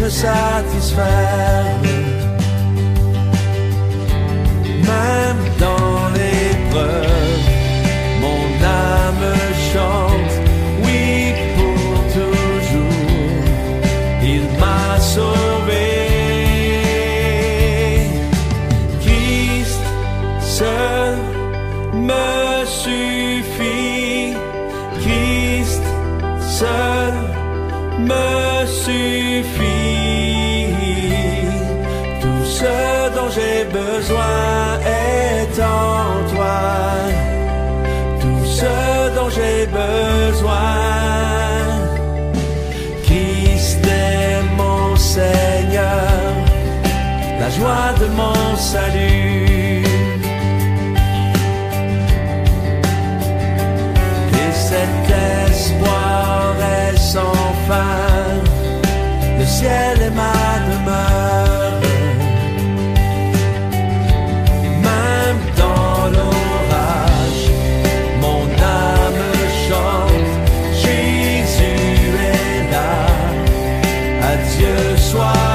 me satisfaire. Même dans l'épreuve, mon âme chante, oui pour toujours, il m'a sauvé. Christ seul me suffit, Christ seul me suffit. Tout ce dont j'ai besoin est en toi. Tout ce dont j'ai besoin. Christ est mon Seigneur, la joie de mon salut. Et cet espoir est sans fin, le ciel est ma demeure. Même dans l'orage, mon âme chante, Jésus est là, à Dieu soit